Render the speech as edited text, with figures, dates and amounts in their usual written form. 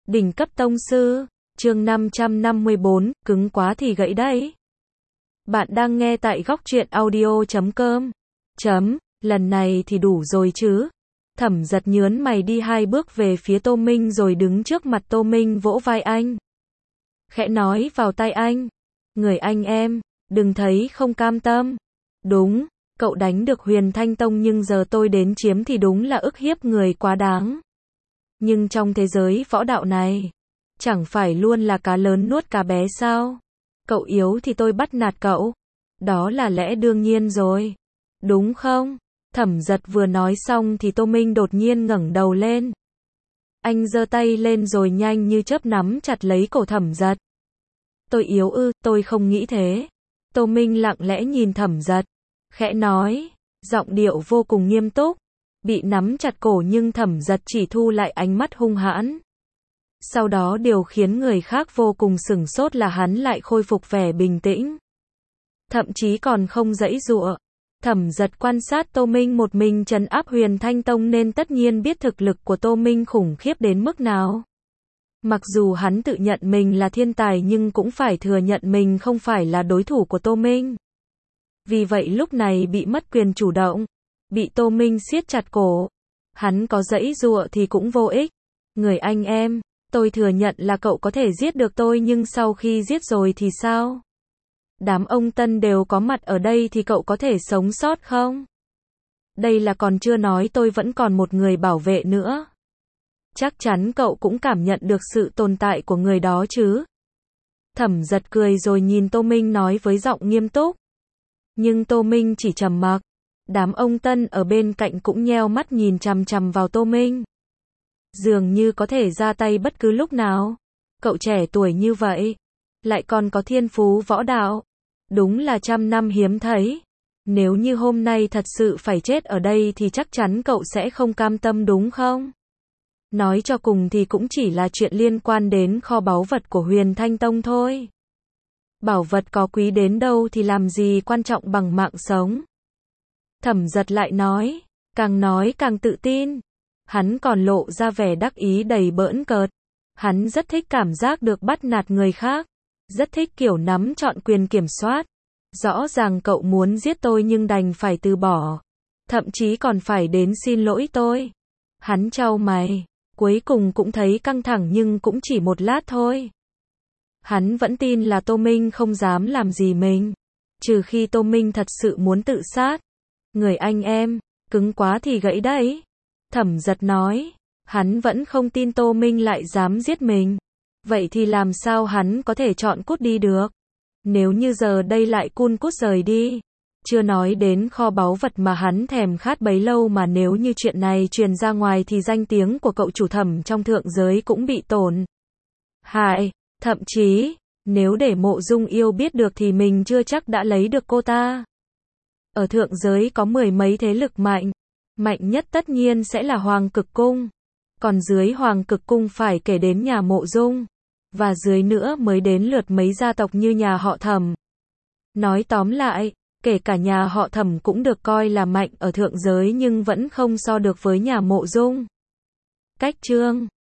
Đỉnh cấp tông sư, chương 554, cứng quá thì gãy đấy. Bạn đang nghe tại góc truyện audio.com. Lần này thì đủ rồi chứ. Thẩm Giật nhớn mày đi 2 bước về phía Tô Minh rồi đứng trước mặt Tô Minh vỗ vai anh. Khẽ nói vào tai anh. Người anh em, đừng thấy không cam tâm. Đúng, cậu đánh được Huyền Thanh Tông nhưng giờ tôi đến chiếm thì đúng là ức hiếp người quá đáng. Nhưng trong thế giới võ đạo này, chẳng phải luôn là cá lớn nuốt cá bé sao? Cậu yếu thì tôi bắt nạt cậu. Đó là lẽ đương nhiên rồi. Đúng không? Thẩm Giật vừa nói xong thì Tô Minh đột nhiên ngẩng đầu lên. Anh giơ tay lên rồi nhanh như chớp nắm chặt lấy cổ Thẩm Giật. Tôi yếu ư? Tôi không nghĩ thế. Tô Minh lặng lẽ nhìn Thẩm Giật, khẽ nói, giọng điệu vô cùng nghiêm túc. Bị nắm chặt cổ nhưng Thẩm Giật chỉ thu lại ánh mắt hung hãn. Sau đó điều khiến người khác vô cùng sửng sốt là hắn lại khôi phục vẻ bình tĩnh. Thậm chí còn không giãy giụa. Thẩm Giật quan sát Tô Minh một mình trấn áp Huyền Thanh Tông nên tất nhiên biết thực lực của Tô Minh khủng khiếp đến mức nào. Mặc dù hắn tự nhận mình là thiên tài nhưng cũng phải thừa nhận mình không phải là đối thủ của Tô Minh. Vì vậy lúc này bị mất quyền chủ động, bị Tô Minh siết chặt cổ. Hắn có giãy giụa thì cũng vô ích. Người anh em, tôi thừa nhận là cậu có thể giết được tôi nhưng sau khi giết rồi thì sao? Đám ông Tân đều có mặt ở đây thì cậu có thể sống sót không? Đây là còn chưa nói tôi vẫn còn một người bảo vệ nữa. Chắc chắn cậu cũng cảm nhận được sự tồn tại của người đó chứ? Thẩm Giật cười rồi nhìn Tô Minh nói với giọng nghiêm túc. Nhưng Tô Minh chỉ trầm mặc. Đám ông Tân ở bên cạnh cũng nheo mắt nhìn chằm chằm vào Tô Minh. Dường như có thể ra tay bất cứ lúc nào. Cậu trẻ tuổi như vậy, lại còn có thiên phú võ đạo. Đúng là 100 năm hiếm thấy. Nếu như hôm nay thật sự phải chết ở đây thì chắc chắn cậu sẽ không cam tâm đúng không? Nói cho cùng thì cũng chỉ là chuyện liên quan đến kho báu vật của Huyền Thanh Tông thôi. Bảo vật có quý đến đâu thì làm gì quan trọng bằng mạng sống. Thẩm Giật lại nói càng tự tin. Hắn còn lộ ra vẻ đắc ý đầy bỡn cợt. Hắn rất thích cảm giác được bắt nạt người khác. Rất thích kiểu nắm trọn quyền kiểm soát. Rõ ràng cậu muốn giết tôi nhưng đành phải từ bỏ. Thậm chí còn phải đến xin lỗi tôi. Hắn chau mày. Cuối cùng cũng thấy căng thẳng nhưng cũng chỉ một lát thôi. Hắn vẫn tin là Tô Minh không dám làm gì mình. Trừ khi Tô Minh thật sự muốn tự sát. Người anh em, cứng quá thì gãy đấy. Thẩm Giật nói. Hắn vẫn không tin Tô Minh lại dám giết mình. Vậy thì làm sao hắn có thể chọn cút đi được? Nếu như giờ đây lại cun cút rời đi. Chưa nói đến kho báu vật mà hắn thèm khát bấy lâu mà nếu như chuyện này truyền ra ngoài thì danh tiếng của cậu chủ Thẩm trong thượng giới cũng bị tổn hại. Thậm chí, nếu để Mộ Dung Yêu biết được thì mình chưa chắc đã lấy được cô ta. Ở thượng giới có 10 mấy thế lực mạnh. Mạnh nhất tất nhiên sẽ là Hoàng Cực Cung. Còn dưới Hoàng Cực Cung phải kể đến nhà Mộ Dung. Và dưới nữa mới đến lượt mấy gia tộc như nhà họ Thẩm. Nói tóm lại, kể cả nhà họ Thẩm cũng được coi là mạnh ở thượng giới nhưng vẫn không so được với nhà Mộ Dung. Cách chương